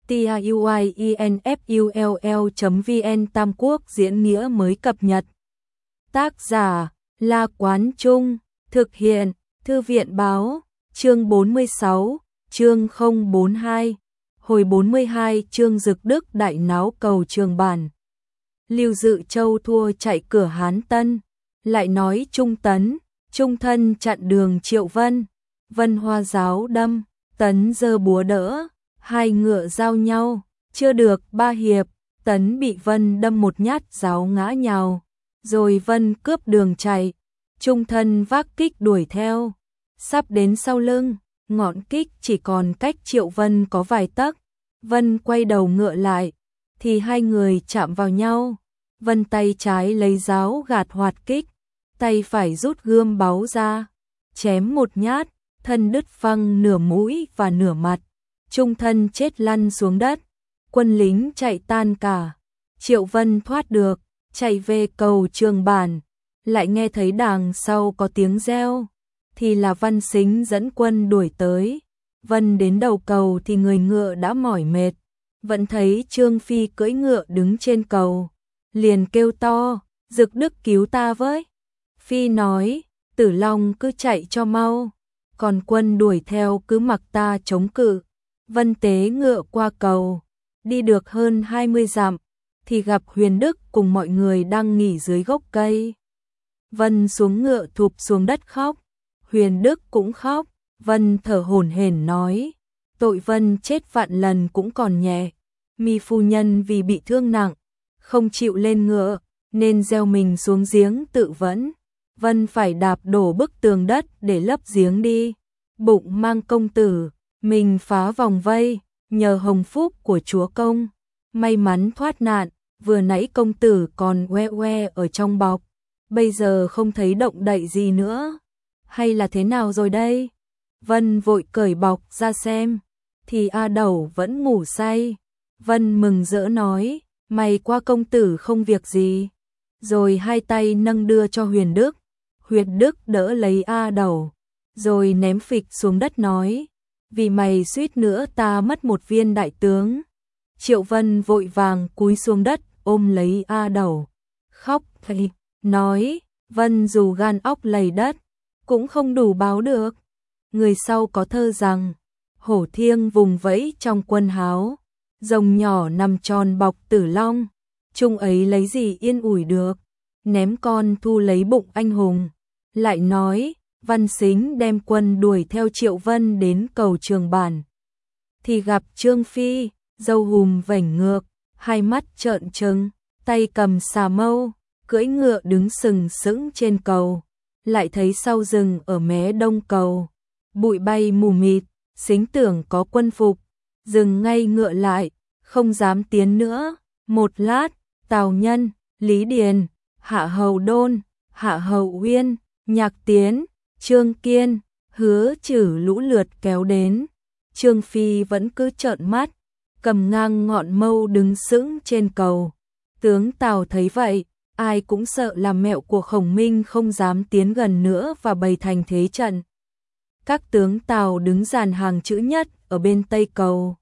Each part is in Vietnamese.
tiuinfull.vn Tam Quốc diễn nghĩa mới cập nhật. Tác giả La Quán Trung, thực hiện Thư viện Báo, chương 46, chương 042, hồi 42 chương Dực Đức đại náo cầu Trường Bản. Lưu Dự Châu thua chạy cửa Hán Tân, lại nói Trung Tấn, Trung Thân chặn đường Triệu Vân, Vân hoa giáo đâm, Tấn giơ búa đỡ, hai ngựa giao nhau, chưa được 3 hiệp, Tấn bị Vân đâm một nhát giáo ngã nhào, rồi Vân cướp đường chạy, Trung Thân vác kích đuổi theo, sắp đến sau lưng, ngọn kích chỉ còn cách Triệu Vân có vài tấc, Vân quay đầu ngựa lại, thì hai người chạm vào nhau, Vân tay trái lấy giáo gạt hoạt kích, tay phải rút gươm báu ra, chém một nhát, thân đứt phăng nửa mũi và nửa mặt, Trung Thân chết lăn xuống đất, quân lính chạy tan cả, Triệu Vân thoát được, chạy về cầu Trường Bản, lại nghe thấy đằng sau có tiếng reo, thì là Văn Sính dẫn quân đuổi tới, Vân đến đầu cầu thì người ngựa đã mỏi mệt, vẫn thấy Trương Phi cưỡi ngựa đứng trên cầu, liền kêu to, Dực Đức cứu ta với. Phi nói, Tử Long cứ chạy cho mau, còn quân đuổi theo cứ mặc ta chống cự. Vân tế ngựa qua cầu, đi được hơn 20 dặm, thì gặp Huyền Đức cùng mọi người đang nghỉ dưới gốc cây. Vân xuống ngựa thụp xuống đất khóc, Huyền Đức cũng khóc, Vân thở hổn hển nói, tội Vân chết vạn lần cũng còn nhẹ, Mi phu nhân vì bị thương nặng, không chịu lên ngựa, nên gieo mình xuống giếng tự vẫn. Vân phải đạp đổ bức tường đất để lấp giếng đi, bụng mang công tử, mình phá vòng vây, nhờ hồng phúc của chúa công, may mắn thoát nạn, vừa nãy công tử còn oe oe ở trong bọc, bây giờ không thấy động đậy gì nữa, hay là thế nào rồi đây? Vân vội cởi bọc ra xem, thì A Đẩu vẫn ngủ say, Vân mừng rỡ nói, may qua công tử không việc gì, rồi hai tay nâng đưa cho Huyền Đức, Huyền Đức đỡ lấy A Đẩu, rồi ném phịch xuống đất nói, vì mày suýt nữa ta mất một viên đại tướng. Triệu Vân vội vàng cúi xuống đất ôm lấy A Đẩu, khóc thầy, nói, Vân dù gan óc lầy đất, cũng không đủ báo được. Người sau có thơ rằng, hổ thiêng vùng vẫy trong quân háo, rồng nhỏ nằm tròn bọc Tử Long, chung ấy lấy gì yên ủi được, ném con thu lấy bụng anh hùng. Lại nói, Văn Sính đem quân đuổi theo Triệu Vân đến cầu Trường Bản, thì gặp Trương Phi, râu hùm vểnh ngược, hai mắt trợn trừng, tay cầm xà mâu, cưỡi ngựa đứng sừng sững trên cầu, lại thấy sau rừng ở mé đông cầu, bụi bay mù mịt, Sính tưởng có quân phục, dừng ngay ngựa lại, không dám tiến nữa. Một lát, Tào Nhân, Lý Điền, Hạ Hầu Đôn, Hạ Hầu Uyên, Nhạc Tiến, Trương Kiên, Hứa Trử lũ lượt kéo đến. Trương Phi vẫn cứ trợn mắt, cầm ngang ngọn mâu đứng sững trên cầu. Tướng Tào thấy vậy, ai cũng sợ làm mẹo của Khổng Minh không dám tiến gần nữa và bày thành thế trận. Các tướng Tào đứng dàn hàng chữ nhất ở bên tây cầu,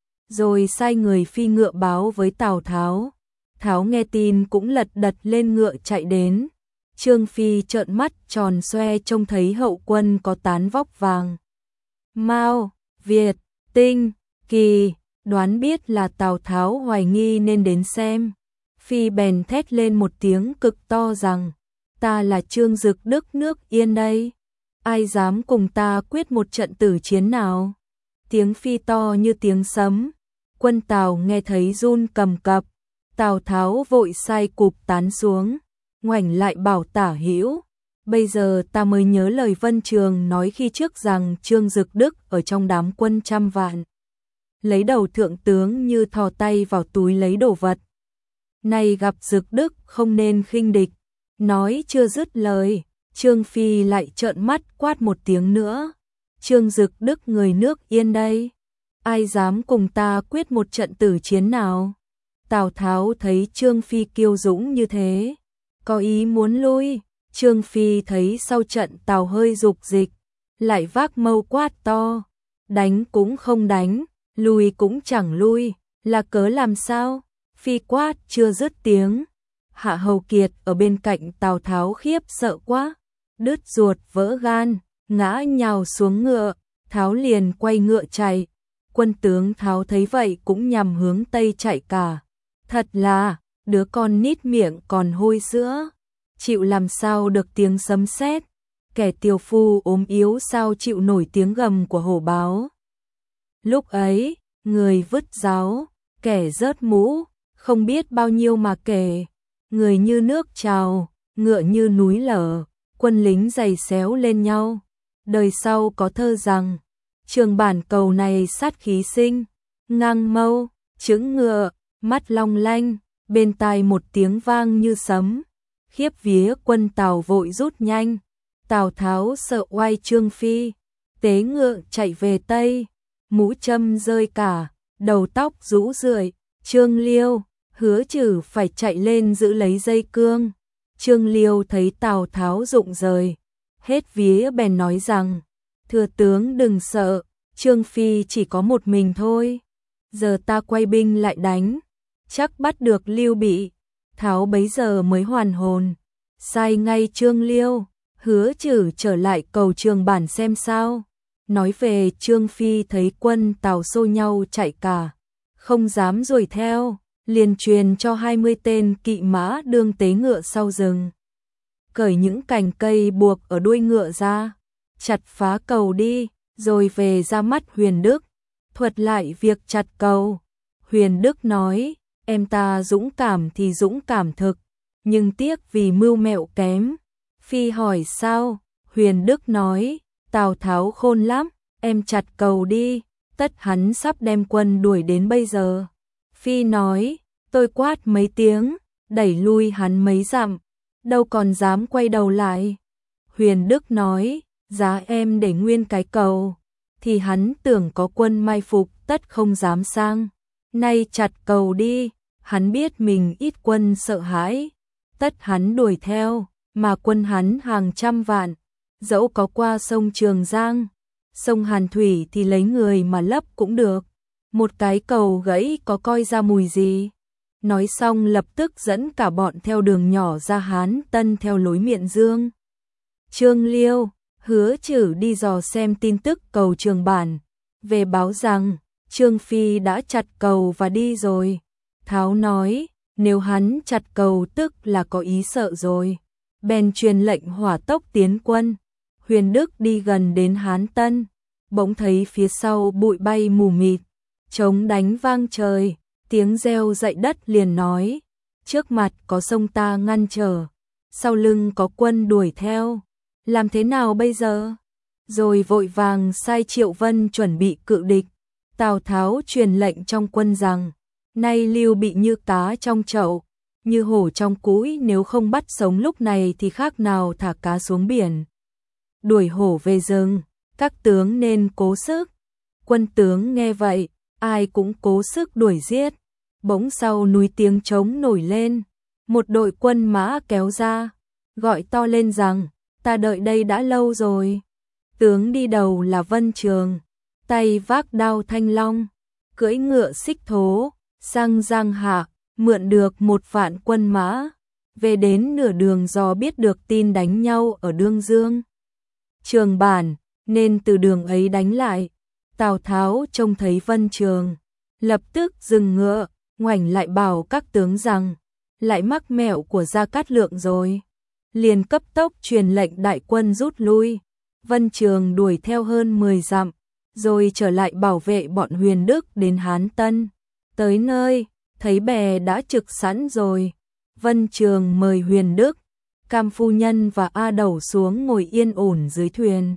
rồi sai người phi ngựa báo với Tào Tháo. Tháo nghe tin cũng lật đật lên ngựa chạy đến. Trương Phi trợn mắt tròn xoe trông thấy hậu quân có tán vóc vàng, Mao, Việt, Tinh, Kỳ, đoán biết là Tào Tháo hoài nghi nên đến xem. Phi bèn thét lên một tiếng cực to rằng, ta là Trương Dực Đức nước Yên đây, ai dám cùng ta quyết một trận tử chiến nào? Tiếng Phi to như tiếng sấm, quân Tào nghe thấy run cầm cập. Tào Tháo vội sai cụp tán xuống, ngoảnh lại bảo Tả Hữu, bây giờ ta mới nhớ lời Vân Trường nói khi trước rằng Trương Dực Đức ở trong đám quân trăm vạn, lấy đầu thượng tướng như thò tay vào túi lấy đồ vật. Này gặp Dực Đức không nên khinh địch. Nói chưa dứt lời, Trương Phi lại trợn mắt quát một tiếng nữa. Trương Dực Đức người nước Yên đây, ai dám cùng ta quyết một trận tử chiến nào? Tào Tháo thấy Trương Phi kiêu dũng như thế, có ý muốn lui. Trương Phi thấy sau trận Tào hơi dục dịch, lại vác mâu quát to, đánh cũng không đánh, lui cũng chẳng lui, là cớ làm sao? Phi quát chưa dứt tiếng. Hạ Hầu Kiệt ở bên cạnh Tào Tháo khiếp sợ quá, đứt ruột vỡ gan, ngã nhào xuống ngựa, Tháo liền quay ngựa chạy. Quân tướng Tháo thấy vậy cũng nhằm hướng Tây chạy cả. Thật là, đứa con nít miệng còn hôi sữa, chịu làm sao được tiếng sấm sét, kẻ tiều phu ốm yếu sao chịu nổi tiếng gầm của hổ báo. Lúc ấy, người vứt giáo, kẻ rớt mũ, không biết bao nhiêu mà kể, người như nước trào, ngựa như núi lở, quân lính giày xéo lên nhau. Đời sau có thơ rằng, trường bản cầu này sát khí sinh, ngang mâu, chững ngựa, mắt long lanh, bên tai một tiếng vang như sấm, khiếp vía quân Tào vội rút nhanh. Tào Tháo sợ oai Trương Phi, tế ngựa chạy về Tây, mũ châm rơi cả, đầu tóc rũ rượi. Trương Liêu, Hứa Trử phải chạy lên giữ lấy dây cương. Trương Liêu thấy Tào Tháo rụng rời, hết vía bèn nói rằng, thưa tướng đừng sợ, Trương Phi chỉ có một mình thôi, giờ ta quay binh lại đánh, chắc bắt được Lưu Bị. Tháo bấy giờ mới hoàn hồn, sai ngay Trương Liêu, Hứa Trử trở lại cầu Trường Bản xem sao. Nói về Trương Phi thấy quân Tào xô nhau chạy cả, không dám đuổi theo, liền truyền cho 20 tên kỵ mã đương tế ngựa sau rừng. Cởi những cành cây buộc ở đuôi ngựa ra, chặt phá cầu đi, rồi về ra mắt Huyền Đức, thuật lại việc chặt cầu. Huyền Đức nói, em ta dũng cảm thì dũng cảm thực, nhưng tiếc vì mưu mẹo kém. Phi hỏi sao? Huyền Đức nói, Tào Tháo khôn lắm, em chặt cầu đi, tất hắn sắp đem quân đuổi đến bây giờ. Phi nói, tôi quát mấy tiếng, đẩy lui hắn mấy dặm, đâu còn dám quay đầu lại. Huyền Đức nói, giá em để nguyên cái cầu, thì hắn tưởng có quân mai phục tất không dám sang. Nay chặt cầu đi, hắn biết mình ít quân sợ hãi, tất hắn đuổi theo, mà quân hắn hàng trăm vạn, dẫu có qua sông Trường Giang, sông Hàn Thủy thì lấy người mà lấp cũng được. Một cái cầu gãy có coi ra mùi gì. Nói xong lập tức dẫn cả bọn theo đường nhỏ ra Hán Tân theo lối Miện Dương. Trương Liêu, Hứa Trử đi dò xem tin tức cầu Trường Bản, về báo rằng Trương Phi đã chặt cầu và đi rồi. Tháo nói, nếu hắn chặt cầu tức là có ý sợ rồi. Bèn truyền lệnh hỏa tốc tiến quân. Huyền Đức đi gần đến Hán Tân, bỗng thấy phía sau bụi bay mù mịt, trống đánh vang trời, tiếng reo dậy đất liền nói, trước mặt có sông ta ngăn trở, sau lưng có quân đuổi theo, làm thế nào bây giờ? Rồi vội vàng sai Triệu Vân chuẩn bị cự địch. Tào Tháo truyền lệnh trong quân rằng, nay Lưu Bị như cá trong chậu, như hổ trong cũi, nếu không bắt sống lúc này thì khác nào thả cá xuống biển, đuổi hổ về rừng, các tướng nên cố sức. Quân tướng nghe vậy, ai cũng cố sức đuổi giết. Bỗng sau núi tiếng trống nổi lên, một đội quân mã kéo ra, gọi to lên rằng, ta đợi đây đã lâu rồi. Tướng đi đầu là Vân Trường, tay vác đao thanh long, cưỡi ngựa xích thố, sang Giang Hạ, mượn được 1.000 quân mã, về đến nửa đường do biết được tin đánh nhau ở Đương Dương, Trường Bản, nên từ đường ấy đánh lại. Tào Tháo trông thấy Vân Trường, lập tức dừng ngựa, ngoảnh lại bảo các tướng rằng, lại mắc mẹo của Gia Cát Lượng rồi. Liền cấp tốc truyền lệnh đại quân rút lui. Vân Trường đuổi theo hơn 10 dặm, rồi trở lại bảo vệ bọn Huyền Đức đến Hán Tân. Tới nơi, thấy bè đã trực sẵn rồi. Vân Trường mời Huyền Đức, Cam phu nhân và A Đẩu xuống ngồi yên ổn dưới thuyền.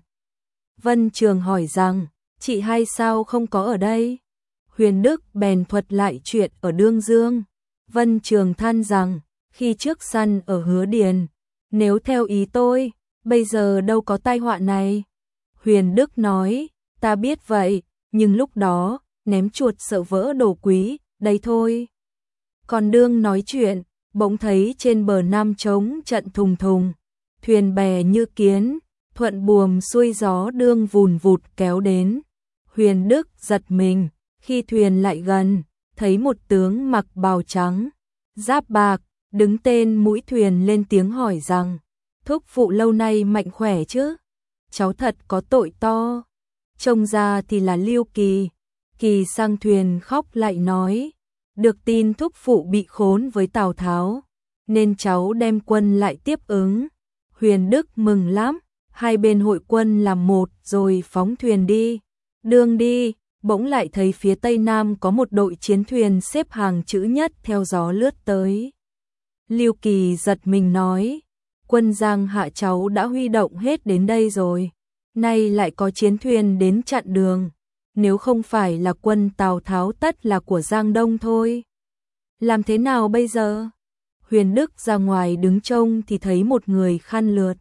Vân Trường hỏi rằng, chị hay sao không có ở đây? Huyền Đức bèn thuật lại chuyện ở Đương Dương. Vân Trường than rằng, khi trước săn ở Hứa Điền, nếu theo ý tôi, bây giờ đâu có tai họa này. Huyền Đức nói, ta biết vậy, nhưng lúc đó, ném chuột sợ vỡ đồ quý, đây thôi. Còn đương nói chuyện, bỗng thấy trên bờ Nam trống trận thùng thùng, thuyền bè như kiến, thuận buồm xuôi gió đương vùn vụt kéo đến. Huyền Đức giật mình, Khi thuyền lại gần, thấy một tướng mặc bào trắng, giáp bạc, đứng tên mũi thuyền lên tiếng hỏi rằng, thúc phụ lâu nay mạnh khỏe chứ? Cháu thật có tội to. Trông ra thì là Lưu Kỳ. Kỳ sang thuyền khóc lại nói, được tin thúc phụ bị khốn với Tào Tháo, nên cháu đem quân lại tiếp ứng. Huyền Đức mừng lắm, hai bên hội quân làm một rồi phóng thuyền đi. Đường đi, bỗng lại thấy phía tây nam có một đội chiến thuyền xếp hàng chữ nhất theo gió lướt tới. Lưu Kỳ giật mình nói, quân Giang Hạ cháu đã huy động hết đến đây rồi, nay lại có chiến thuyền đến chặn đường, nếu không phải là quân Tào Tháo tất là của Giang Đông thôi. Làm thế nào bây giờ? Huyền Đức ra ngoài đứng trông thì thấy một người khăn lượt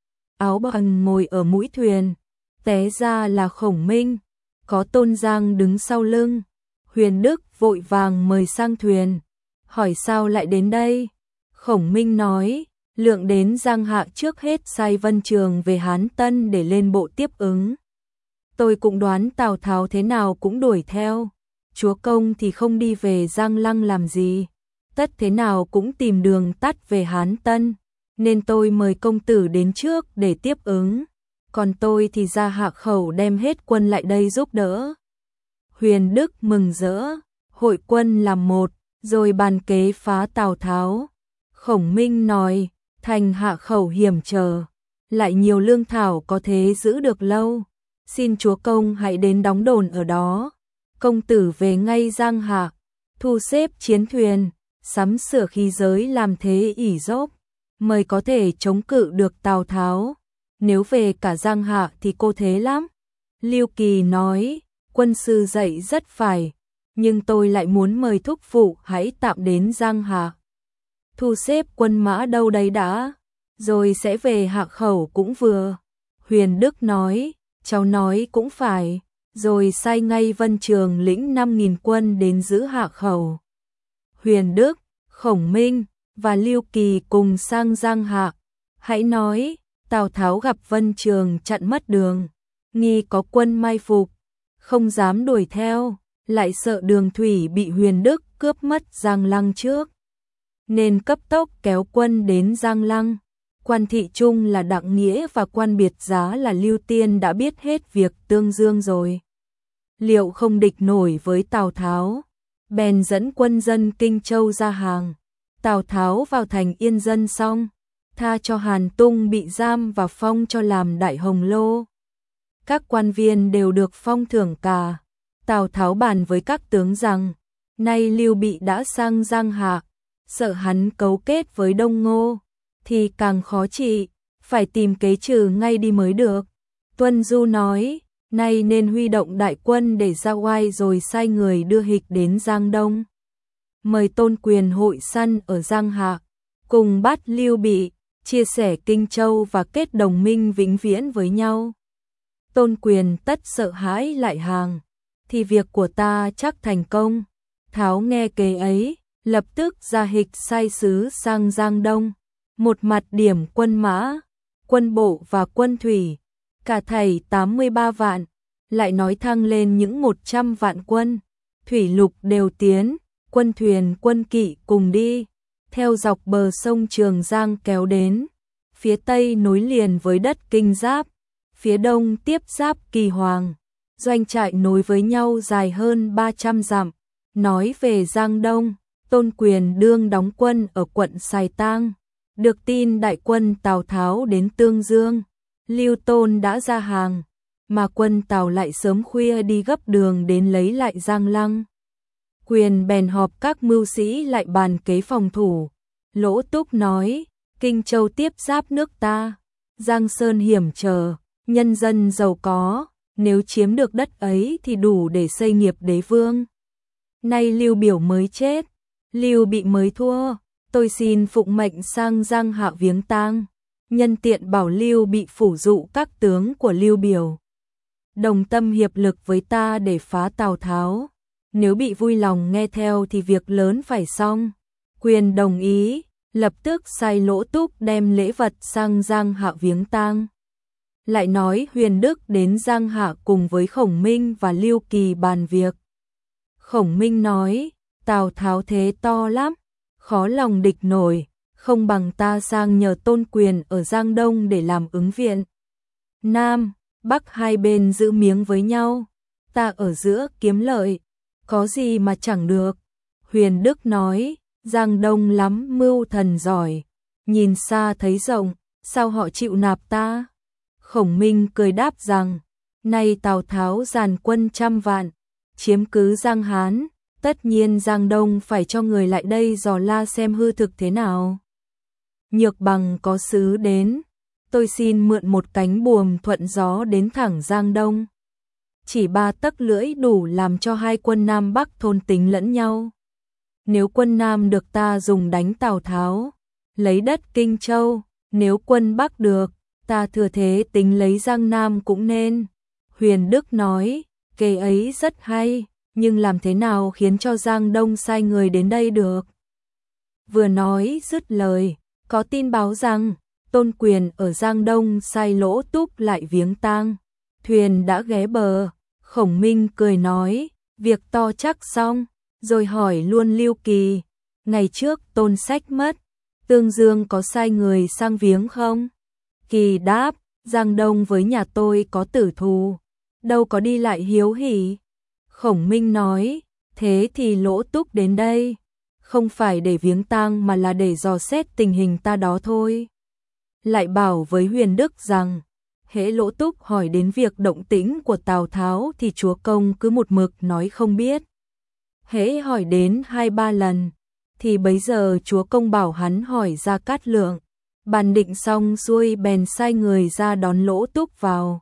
áo bào ngồi ở mũi thuyền, té ra là Khổng Minh, có Tôn Giang đứng sau lưng. Huyền Đức vội vàng mời sang thuyền, hỏi sao lại đến đây. Khổng Minh nói, Lượng đến Giang Hạ trước hết sai Vân Trường về Hán Tân để lên bộ tiếp ứng. Tôi cũng đoán Tào Tháo thế nào cũng đuổi theo, chúa công thì không đi về Giang Lăng làm gì, tất thế nào cũng tìm đường tắt về Hán Tân, nên tôi mời công tử đến trước để tiếp ứng, còn tôi thì ra Hạ Khẩu đem hết quân lại đây giúp đỡ. Huyền Đức mừng rỡ, hội quân làm một, rồi bàn kế phá Tào Tháo. Khổng Minh nói, thành Hạ Khẩu hiểm trở, lại nhiều lương thảo có thế giữ được lâu, xin chúa công hãy đến đóng đồn ở đó. Công tử về ngay Giang Hạ, thu xếp chiến thuyền, sắm sửa khí giới làm thế ỷ dốc, mới có thể chống cự được Tào Tháo. Nếu về cả Giang Hạ thì cô thế lắm. Lưu Kỳ nói, quân sư dạy rất phải, nhưng tôi lại muốn mời thúc phụ hãy tạm đến Giang Hạ, thu xếp quân mã đâu đấy đã, rồi sẽ về Hạ Khẩu cũng vừa. Huyền Đức nói, cháu nói cũng phải, rồi sai ngay Vân Trường lĩnh 5.000 quân đến giữ Hạ Khẩu. Huyền Đức, Khổng Minh và Lưu Kỳ cùng sang Giang Hạ. Hãy nói, Tào Tháo gặp Vân Trường chặn mất đường, nghi có quân mai phục, không dám đuổi theo, lại sợ đường thủy bị Huyền Đức cướp mất Giang Lăng trước, nên cấp tốc kéo quân đến Giang Lăng. Quan thị trung là Đặng Nghĩa và quan biệt giá là Lưu Tiên đã biết hết việc tương dương rồi, liệu không địch nổi với Tào Tháo, bèn dẫn quân dân Kinh Châu ra hàng. Tào Tháo vào thành Yên Dân xong, tha cho Hàn Tung bị giam và phong cho làm đại hồng lô. Các quan viên đều được phong thưởng cả. Tào Tháo bàn với các tướng rằng, nay Lưu Bị đã sang Giang Hạ, sợ hắn cấu kết với Đông Ngô, thì càng khó trị, phải tìm kế trừ ngay đi mới được. Tuân Du nói, nay nên huy động đại quân để ra oai rồi sai người đưa hịch đến Giang Đông. Mời Tôn Quyền hội săn ở Giang Hạ, cùng bắt Lưu Bị, chia sẻ Kinh Châu và kết đồng minh vĩnh viễn với nhau. Tôn Quyền tất sợ hãi lại hàng, thì việc của ta chắc thành công. Tháo nghe kế ấy, lập tức ra hịch sai sứ sang Giang Đông, một mặt điểm quân mã, quân bộ và quân thủy, cả thảy 83 vạn, lại nói thăng lên những 100 vạn quân, thủy lục đều tiến, quân thuyền quân kỵ cùng đi, theo dọc bờ sông Trường Giang kéo đến, phía tây nối liền với đất Kinh Giáp, phía đông tiếp giáp Kỳ Hoàng, doanh trại nối với nhau dài hơn 300 dặm. Nói về Giang Đông, Tôn Quyền đương đóng quân ở quận Sài Tang, được tin đại quân Tào Tháo đến Tương Dương, Lưu Tôn đã ra hàng, mà quân Tào lại sớm khuya đi gấp đường đến lấy lại Giang Lăng. Quyền bèn họp các mưu sĩ lại bàn kế phòng thủ. Lỗ Túc nói, Kinh Châu tiếp giáp nước ta, Giang Sơn hiểm trở, nhân dân giàu có, nếu chiếm được đất ấy thì đủ để xây nghiệp đế vương. Nay Lưu Biểu mới chết, Lưu Bị mới thua, tôi xin phụng mệnh sang Giang Hạ viếng tang, nhân tiện bảo Lưu Bị phủ dụ các tướng của Lưu Biểu, đồng tâm hiệp lực với ta để phá Tào Tháo. Nếu Bị vui lòng nghe theo thì việc lớn phải xong. Quyền đồng ý, lập tức sai Lỗ Túc đem lễ vật sang Giang Hạ viếng tang. Lại nói Huyền Đức đến Giang Hạ cùng với Khổng Minh và Lưu Kỳ bàn việc. Khổng Minh nói, Tào Tháo thế to lắm, khó lòng địch nổi, không bằng ta sang nhờ Tôn Quyền ở Giang Đông để làm ứng viện. Nam, Bắc hai bên giữ miếng với nhau, ta ở giữa kiếm lợi, có gì mà chẳng được. Huyền Đức nói, Giang Đông lắm mưu thần giỏi, nhìn xa thấy rộng, sao họ chịu nạp ta? Khổng Minh cười đáp rằng, nay Tào Tháo dàn quân 100 vạn, chiếm cứ Giang Hán, tất nhiên Giang Đông phải cho người lại đây dò la xem hư thực thế nào. Nhược bằng có sứ đến, tôi xin mượn một cánh buồm thuận gió đến thẳng Giang Đông. Chỉ 3 tấc lưỡi đủ làm cho hai quân Nam Bắc thôn tính lẫn nhau. Nếu quân Nam được ta dùng đánh Tào Tháo, lấy đất Kinh Châu, nếu quân Bắc được, ta thừa thế tính lấy Giang Nam cũng nên. Huyền Đức nói, kế ấy rất hay, nhưng làm thế nào khiến cho Giang Đông sai người đến đây được? Vừa nói dứt lời, có tin báo rằng, Tôn Quyền ở Giang Đông sai Lỗ Túc lại viếng tang. Thuyền đã ghé bờ, Khổng Minh cười nói, việc to chắc xong, rồi hỏi luôn Lưu Kỳ, ngày trước Tôn Sách mất, Tương Dương có sai người sang viếng không? Kỳ đáp, Giang Đông với nhà tôi có tử thù, đâu có đi lại hiếu hỉ. Khổng Minh nói, thế thì Lỗ Túc đến đây, không phải để viếng tang mà là để dò xét tình hình ta đó thôi. Lại bảo với Huyền Đức rằng, hễ Lỗ Túc hỏi đến việc động tĩnh của Tào Tháo thì chúa công cứ một mực nói không biết. Hễ hỏi đến 2-3 lần, thì bấy giờ chúa công bảo hắn hỏi Gia Cát Lượng. Bàn định xong xuôi bèn sai người ra đón Lỗ Túc vào.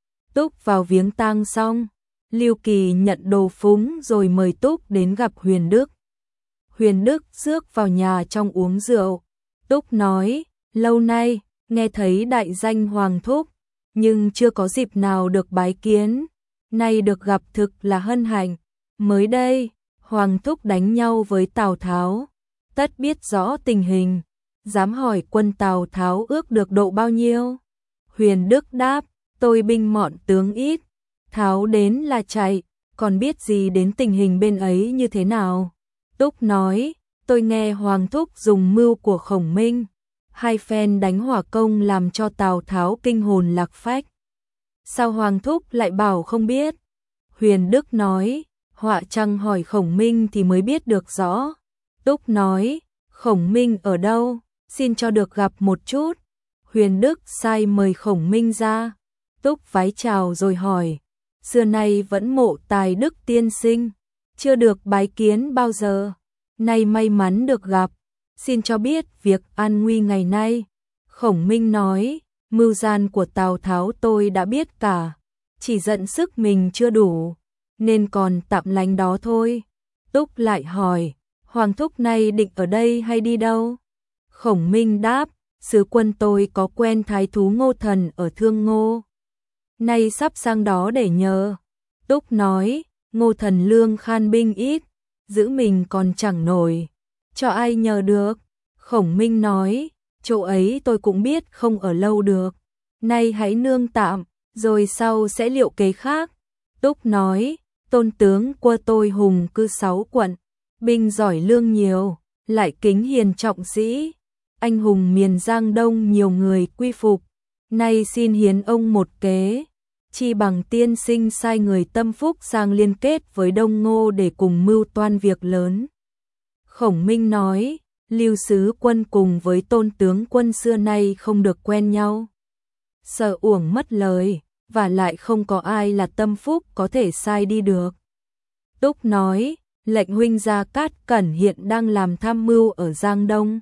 Túc vào viếng tang xong, Lưu Kỳ nhận đồ phúng rồi mời Túc đến gặp Huyền Đức. Huyền Đức rước vào nhà trong uống rượu. Túc nói, lâu nay, nghe thấy đại danh Hoàng Thúc, nhưng chưa có dịp nào được bái kiến. Nay được gặp thực là hân hạnh. Mới đây, Hoàng Thúc đánh nhau với Tào Tháo, tất biết rõ tình hình. Dám hỏi quân Tào Tháo ước được độ bao nhiêu? Huyền Đức đáp, tôi binh mọn tướng ít, Tháo đến là chạy, còn biết gì đến tình hình bên ấy như thế nào? Túc nói, tôi nghe Hoàng Thúc dùng mưu của Khổng Minh, hai phen đánh hỏa công làm cho Tào Tháo kinh hồn lạc phách. Sao Hoàng Thúc lại bảo không biết? Huyền Đức nói, họa chăng hỏi Khổng Minh thì mới biết được rõ. Túc nói, Khổng Minh ở đâu? Xin cho được gặp một chút. Huyền Đức sai mời Khổng Minh ra. Túc vái chào rồi hỏi, xưa nay vẫn mộ tài đức tiên sinh, chưa được bái kiến bao giờ, nay may mắn được gặp, xin cho biết việc an nguy ngày nay. Khổng Minh nói, mưu gian của Tào Tháo tôi đã biết cả, chỉ giận sức mình chưa đủ, nên còn tạm lánh đó thôi. Túc lại hỏi, Hoàng Thúc nay định ở đây hay đi đâu? Khổng Minh đáp, sứ quân tôi có quen thái thú Ngô Thần ở Thương Ngô, nay sắp sang đó để nhờ. Túc nói, Ngô Thần lương khan binh ít, giữ mình còn chẳng nổi, cho ai nhờ được. Khổng Minh nói, chỗ ấy tôi cũng biết không ở lâu được, nay hãy nương tạm, rồi sau sẽ liệu kế khác. Túc nói, Tôn tướng quơ tôi hùng cư 6 quận, binh giỏi lương nhiều, lại kính hiền trọng sĩ, anh hùng miền Giang Đông nhiều người quy phục, nay xin hiến ông một kế, chi bằng tiên sinh sai người tâm phúc sang liên kết với Đông Ngô để cùng mưu toan việc lớn. Khổng Minh nói, Lưu sứ quân cùng với Tôn tướng quân xưa nay không được quen nhau, sợ uổng mất lời, và lại không có ai là tâm phúc có thể sai đi được. Túc nói, lệnh huynh Gia Cát Cẩn hiện đang làm tham mưu ở Giang Đông,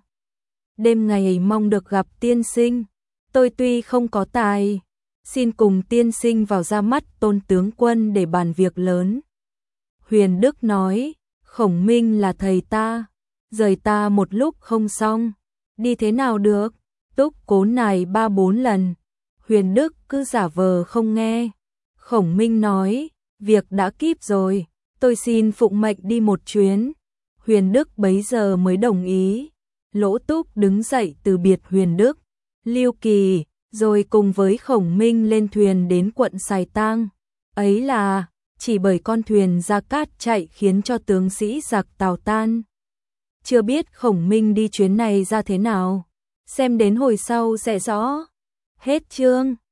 đêm ngày mong được gặp tiên sinh, tôi tuy không có tài, xin cùng tiên sinh vào ra mắt Tôn tướng quân để bàn việc lớn. Huyền Đức nói, Khổng Minh là thầy ta, rời ta một lúc không xong, đi thế nào được? Túc cố nài 3-4 lần, Huyền Đức cứ giả vờ không nghe. Khổng Minh nói, việc đã kíp rồi, tôi xin phụng mệnh đi một chuyến. Huyền Đức bấy giờ mới đồng ý. Lỗ Túc đứng dậy từ biệt Huyền Đức, Lưu Kỳ, rồi cùng với Khổng Minh lên thuyền đến quận Sài Tang. Ấy là chỉ bởi con thuyền Gia Cát chạy khiến cho tướng sĩ giặc Tào tan. Chưa biết Khổng Minh đi chuyến này ra thế nào, xem đến hồi sau sẽ rõ. Hết chương.